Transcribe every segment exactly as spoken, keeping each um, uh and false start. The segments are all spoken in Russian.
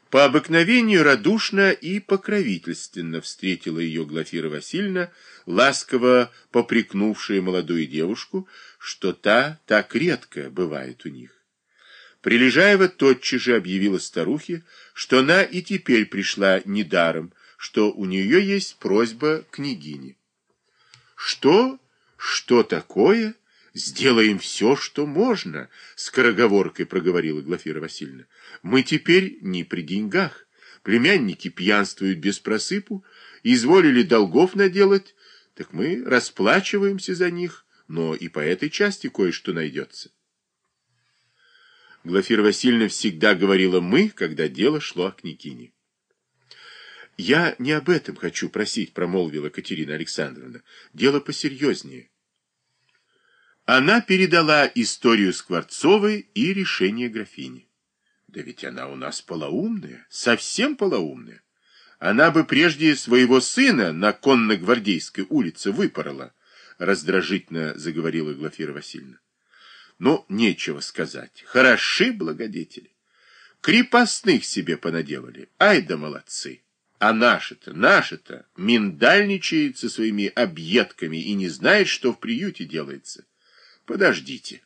По обыкновению радушно и покровительственно встретила ее Глафира Васильевна, ласково попрекнувшая молодую девушку, что та так редко бывает у них. Прилежаева тотчас же объявила старухе, что она и теперь пришла недаром, что у нее есть просьба к княгине. «Что? Что такое? Сделаем все, что можно», — скороговоркой проговорила Глафира Васильевна. «Мы теперь не при деньгах. Племянники пьянствуют без просыпу, изволили долгов наделать, так мы расплачиваемся за них, но и по этой части кое-что найдется». Глафира Васильевна всегда говорила «мы», когда дело шло о княгине. «Я не об этом хочу просить», — промолвила Катерина Александровна. «Дело посерьезнее». Она передала историю Скворцовой и решение графини. «Да ведь она у нас полоумная, совсем полоумная. Она бы прежде своего сына на Конно-Гвардейской улице выпорола», — раздражительно заговорила Глафира Васильевна. «Ну, нечего сказать. Хороши благодетели. Крепостных себе понаделали. Ай да молодцы. А наши-то, наши-то миндальничает со своими объедками и не знает, что в приюте делается. Подождите».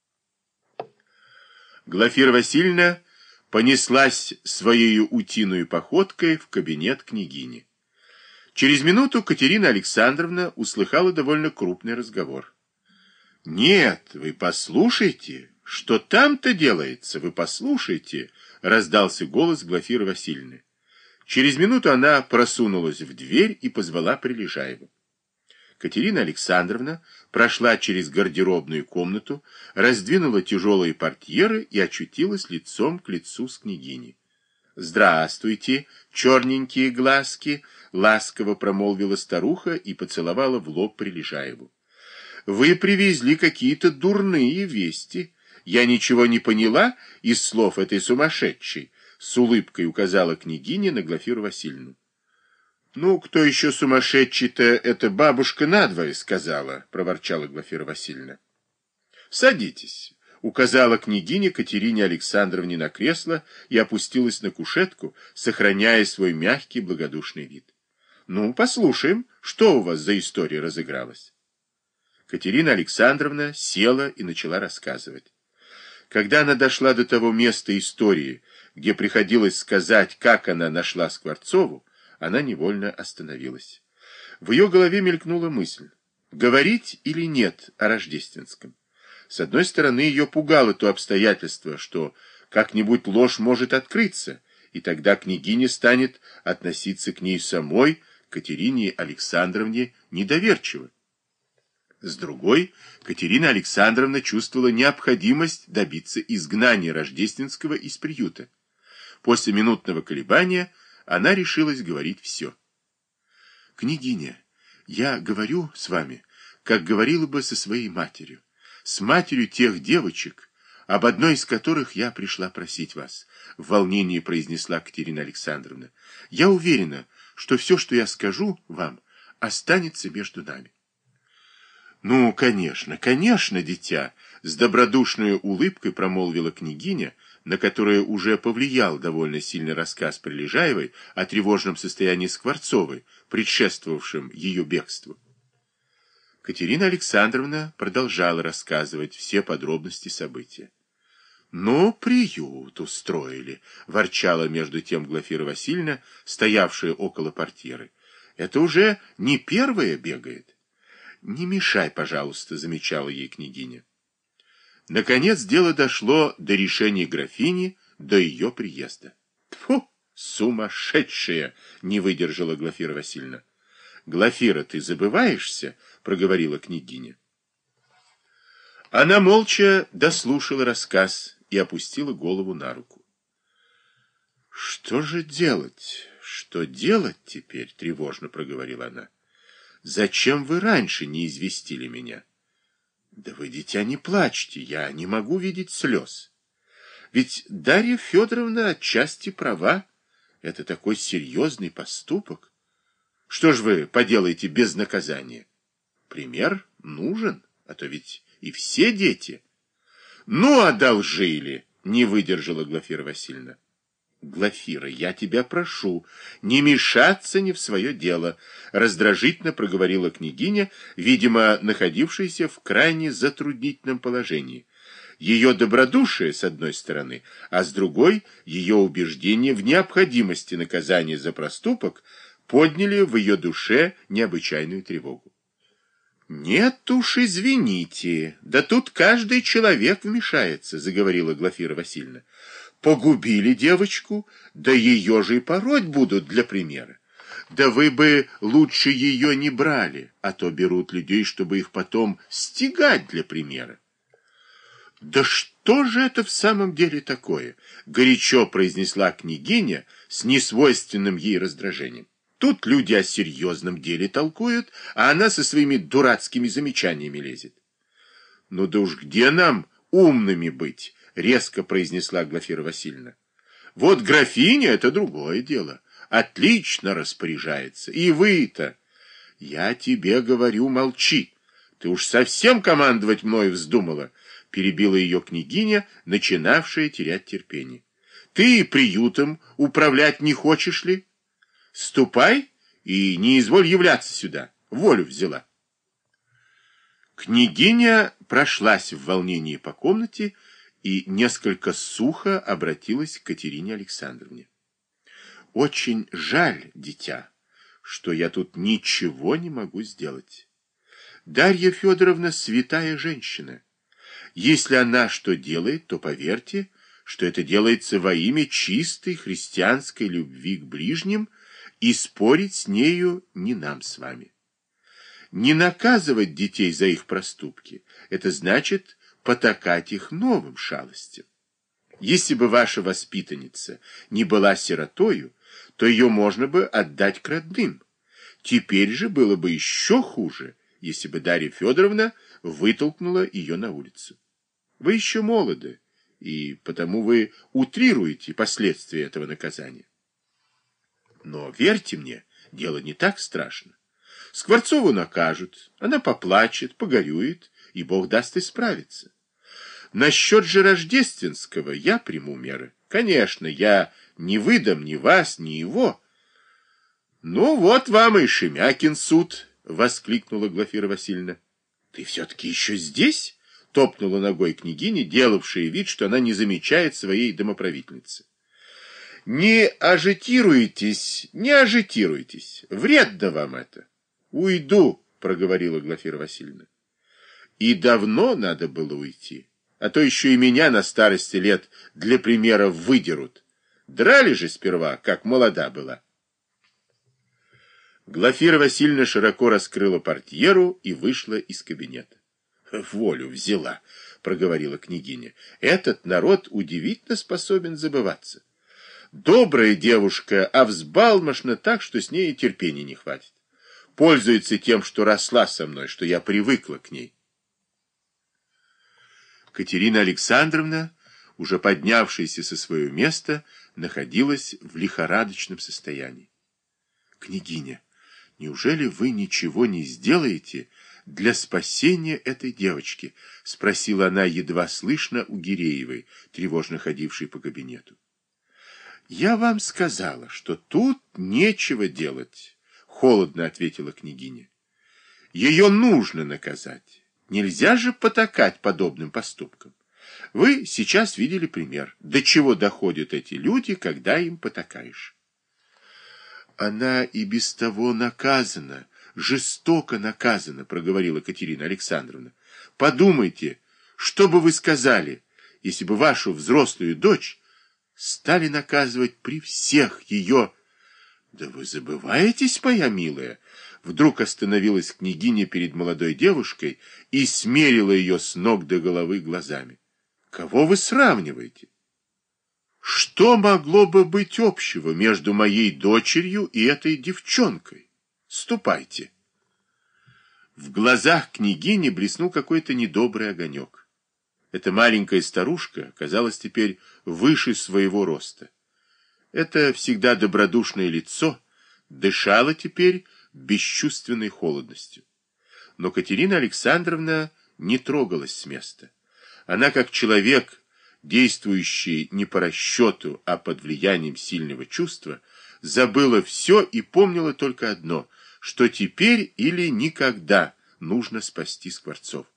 Глафира Васильевна понеслась своей утиной походкой в кабинет княгини. Через минуту Катерина Александровна услыхала довольно крупный разговор. «Нет, вы послушайте, что там-то делается, вы послушайте», — раздался голос Глафиры Васильевны. Через минуту она просунулась в дверь и позвала Прилежаеву. Катерина Александровна прошла через гардеробную комнату, раздвинула тяжелые портьеры и очутилась лицом к лицу с княгиней. «Здравствуйте, черненькие глазки», — ласково промолвила старуха и поцеловала в лоб Прилежаеву. «Вы привезли какие-то дурные вести. Я ничего не поняла из слов этой сумасшедшей», — с улыбкой указала княгиня на Глафиру Васильевну. «Ну, кто еще сумасшедший-то, это бабушка надвое сказала», — проворчала Глафира Васильевна. «Садитесь», — указала княгиня Катерине Александровне на кресло и опустилась на кушетку, сохраняя свой мягкий благодушный вид. «Ну, послушаем, что у вас за история разыгралась». Катерина Александровна села и начала рассказывать. Когда она дошла до того места истории, где приходилось сказать, как она нашла Скворцову, она невольно остановилась. В ее голове мелькнула мысль, говорить или нет о Рождественском. С одной стороны, ее пугало то обстоятельство, что как-нибудь ложь может открыться, и тогда княгиня станет относиться к ней самой, Катерине Александровне, недоверчиво. С другой, Катерина Александровна чувствовала необходимость добиться изгнания Рождественского из приюта. После минутного колебания она решилась говорить все. «Княгиня, я говорю с вами, как говорила бы со своей матерью, с матерью тех девочек, об одной из которых я пришла просить вас», — в волнении произнесла Катерина Александровна. «Я уверена, что все, что я скажу вам, останется между нами». «Ну, конечно, конечно, дитя», — с добродушной улыбкой промолвила княгиня, на которое уже повлиял довольно сильный рассказ Прилежаевой о тревожном состоянии Скворцовой, предшествовавшем ее бегству. Катерина Александровна продолжала рассказывать все подробности события. «Ну, приют устроили», — ворчала между тем Глафира Васильевна, стоявшая около портьеры. «Это уже не первая бегает». «Не мешай, пожалуйста», — замечала ей княгиня. Наконец дело дошло до решения графини, до ее приезда. «Тьфу, сумасшедшая!» — не выдержала Глафира Васильевна. «Глафира, ты забываешься?» — проговорила княгиня. Она молча дослушала рассказ и опустила голову на руку. «Что же делать? Что делать теперь?» — тревожно проговорила она. «Зачем вы раньше не известили меня?» «Да вы, дитя, не плачьте, я не могу видеть слез. Ведь Дарья Федоровна отчасти права. Это такой серьезный поступок. Что ж вы поделаете без наказания? Пример нужен, а то ведь и все дети». «Ну, одолжили!» — не выдержала Глафира Васильевна. Глафира, я тебя прошу, не мешаться не в свое дело, раздражительно проговорила княгиня, видимо, находившаяся в крайне затруднительном положении. Ее добродушие, с одной стороны, а с другой, ее убеждение в необходимости наказания за проступок подняли в ее душе необычайную тревогу. «Нет уж, извините, да тут каждый человек вмешается», — заговорила Глафира Васильевна. «Погубили девочку, да ее же и пороть будут для примера. Да вы бы лучше ее не брали, а то берут людей, чтобы их потом стегать для примера». «Да что же это в самом деле такое?» — горячо произнесла княгиня с несвойственным ей раздражением. «Тут люди о серьезном деле толкуют, а она со своими дурацкими замечаниями лезет». «Ну да уж где нам умными быть?» — резко произнесла Глафира Васильевна. «Вот графиня — это другое дело. Отлично распоряжается. И вы-то...» «Я тебе говорю, молчи. Ты уж совсем командовать мною вздумала», — перебила ее княгиня, начинавшая терять терпение. «Ты приютом управлять не хочешь ли? Ступай и не изволь являться сюда. Волю взяла». Княгиня прошлась в волнении по комнате и несколько сухо обратилась к Катерине Александровне. «Очень жаль, дитя, что я тут ничего не могу сделать. Дарья Федоровна святая женщина. Если она что делает, то поверьте, что это делается во имя чистой христианской любви к ближним, и спорить с нею не нам с вами. Не наказывать детей за их проступки — это значит потакать их новым шалостям. Если бы ваша воспитанница не была сиротою, то ее можно бы отдать к родным. Теперь же было бы еще хуже, если бы Дарья Федоровна вытолкнула ее на улицу. Вы еще молоды, и потому вы утрируете последствия этого наказания. Но верьте мне, дело не так страшно. Скворцову накажут, она поплачет, погорюет, и Бог даст исправиться. Насчет же рождественского я приму меры. Конечно, я не выдам ни вас, ни его. Ну вот вам и Шемякин суд, — воскликнула Глафира Васильевна. Ты все-таки еще здесь? — топнула ногой княгиня, делавшая вид, что она не замечает своей домоправительницы. Не ажитируйтесь, не ажитируйтесь. Вредно вам это. Уйду, — проговорила Глафира Васильевна. И давно надо было уйти, а то еще и меня на старости лет для примера выдерут. Драли же сперва, как молода была. Глафира Васильевна широко раскрыла портьеру и вышла из кабинета. «Волю взяла», — проговорила княгиня. «Этот народ удивительно способен забываться. Добрая девушка, а взбалмошна так, что с ней терпения не хватит. Пользуется тем, что росла со мной, что я привыкла к ней». Катерина Александровна, уже поднявшаяся со своего места, находилась в лихорадочном состоянии. «Княгиня, неужели вы ничего не сделаете для спасения этой девочки?» — спросила она едва слышно у Гиреевой, тревожно ходившей по кабинету. «Я вам сказала, что тут нечего делать», — холодно ответила княгиня. «Ее нужно наказать. Нельзя же потакать подобным поступкам. Вы сейчас видели пример, до чего доходят эти люди, когда им потакаешь». «Она и без того наказана, жестоко наказана», — проговорила Катерина Александровна. «Подумайте, что бы вы сказали, если бы вашу взрослую дочь стали наказывать при всех ее...» «Да вы забываетесь, моя милая!» Вдруг остановилась княгиня перед молодой девушкой и смерила ее с ног до головы глазами. «Кого вы сравниваете? Что могло бы быть общего между моей дочерью и этой девчонкой? Ступайте!» В глазах княгини блеснул какой-то недобрый огонек. Эта маленькая старушка казалась теперь выше своего роста. Это всегда добродушное лицо дышало теперь бесчувственной холодностью. Но Катерина Александровна не трогалась с места. Она, как человек, действующая не по расчету, а под влиянием сильного чувства, забыла все и помнила только одно, что теперь или никогда нужно спасти Скворцов.